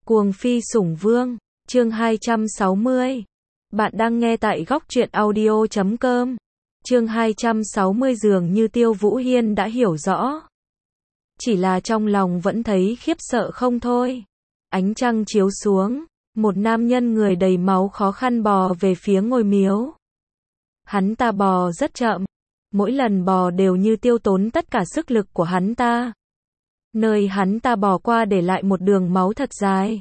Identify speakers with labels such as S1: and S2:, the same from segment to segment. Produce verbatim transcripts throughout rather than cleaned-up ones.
S1: Cuồng phi sủng vương, chương hai trăm sáu mươi. Bạn đang nghe tại góc truyện audio chấm com. Chương hai trăm sáu mươi dường như Tiêu Vũ Hiên đã hiểu rõ. Chỉ là trong lòng vẫn thấy khiếp sợ không thôi. Ánh trăng chiếu xuống, một nam nhân người đầy máu khó khăn bò về phía ngôi miếu. Hắn ta bò rất chậm, mỗi lần bò đều như tiêu tốn tất cả sức lực của hắn ta. Nơi hắn ta bò qua để lại một đường máu thật dài.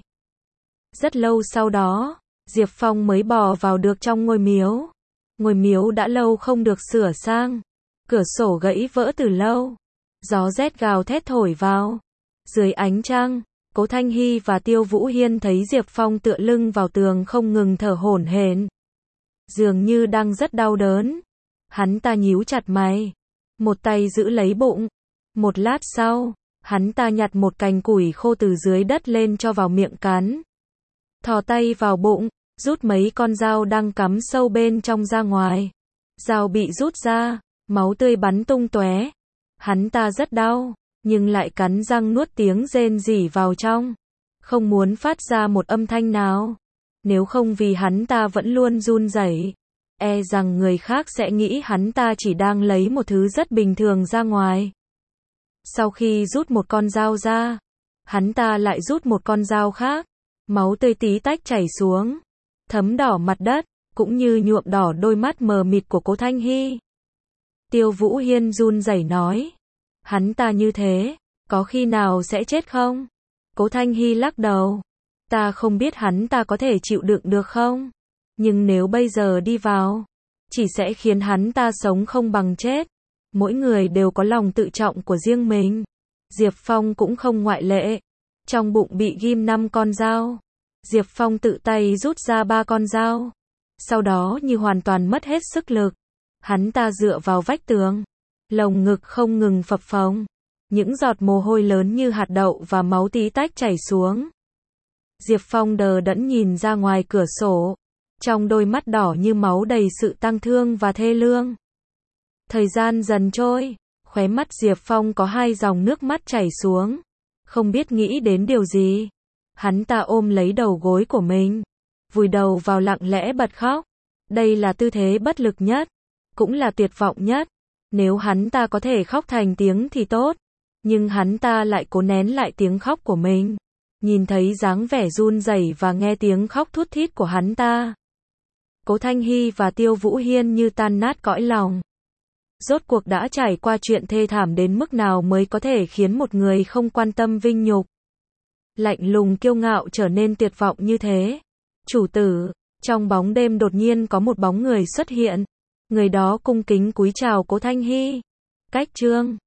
S1: Rất lâu sau đó, Diệp Phong mới bò vào được trong ngôi miếu. Ngôi miếu đã lâu không được sửa sang. Cửa sổ gãy vỡ từ lâu. Gió rét gào thét thổi vào. Dưới ánh trăng, Cố Thanh Hy và Tiêu Vũ Hiên thấy Diệp Phong tựa lưng vào tường không ngừng thở hổn hển. Dường như đang rất đau đớn. Hắn ta nhíu chặt mày. Một tay giữ lấy bụng. Một lát sau, hắn ta nhặt một cành củi khô từ dưới đất lên cho vào miệng cắn. Thò tay vào bụng, rút mấy con dao đang cắm sâu bên trong ra ngoài. Dao bị rút ra, máu tươi bắn tung tóe. Hắn ta rất đau, nhưng lại cắn răng nuốt tiếng rên rỉ vào trong. Không muốn phát ra một âm thanh nào. Nếu không vì hắn ta vẫn luôn run rẩy, e rằng người khác sẽ nghĩ hắn ta chỉ đang lấy một thứ rất bình thường ra ngoài. Sau khi rút một con dao ra, hắn ta lại rút một con dao khác. Máu tươi tí tách chảy xuống, thấm đỏ mặt đất, cũng như nhuộm đỏ đôi mắt mờ mịt của Cố Thanh Hy. Tiêu Vũ Hiên run rẩy nói, hắn ta như thế, có khi nào sẽ chết không? Cố Thanh Hy lắc đầu, ta không biết hắn ta có thể chịu đựng được không? Nhưng nếu bây giờ đi vào, chỉ sẽ khiến hắn ta sống không bằng chết. Mỗi người đều có lòng tự trọng của riêng mình. Diệp Phong cũng không ngoại lệ. Trong bụng bị ghim năm con dao. Diệp Phong tự tay rút ra ba con dao. Sau đó như hoàn toàn mất hết sức lực. Hắn ta dựa vào vách tường. Lồng ngực không ngừng phập phồng. Những giọt mồ hôi lớn như hạt đậu và máu tí tách chảy xuống. Diệp Phong đờ đẫn nhìn ra ngoài cửa sổ. Trong đôi mắt đỏ như máu đầy sự tang thương và thê lương. Thời gian dần trôi. Khóe mắt Diệp Phong có hai dòng nước mắt chảy xuống. Không biết nghĩ đến điều gì. Hắn ta ôm lấy đầu gối của mình. Vùi đầu vào lặng lẽ bật khóc. Đây là tư thế bất lực nhất. Cũng là tuyệt vọng nhất. Nếu hắn ta có thể khóc thành tiếng thì tốt. Nhưng hắn ta lại cố nén lại tiếng khóc của mình. Nhìn thấy dáng vẻ run rẩy và nghe tiếng khóc thút thít của hắn ta. Cố Thanh Hy và Tiêu Vũ Hiên như tan nát cõi lòng. Rốt cuộc đã trải qua chuyện thê thảm đến mức nào mới có thể khiến một người không quan tâm vinh nhục, lạnh lùng kiêu ngạo trở nên tuyệt vọng như thế. Chủ tử, trong bóng đêm đột nhiên có một bóng người xuất hiện. Người đó cung kính cúi chào Cố Thanh Hy. Cách chương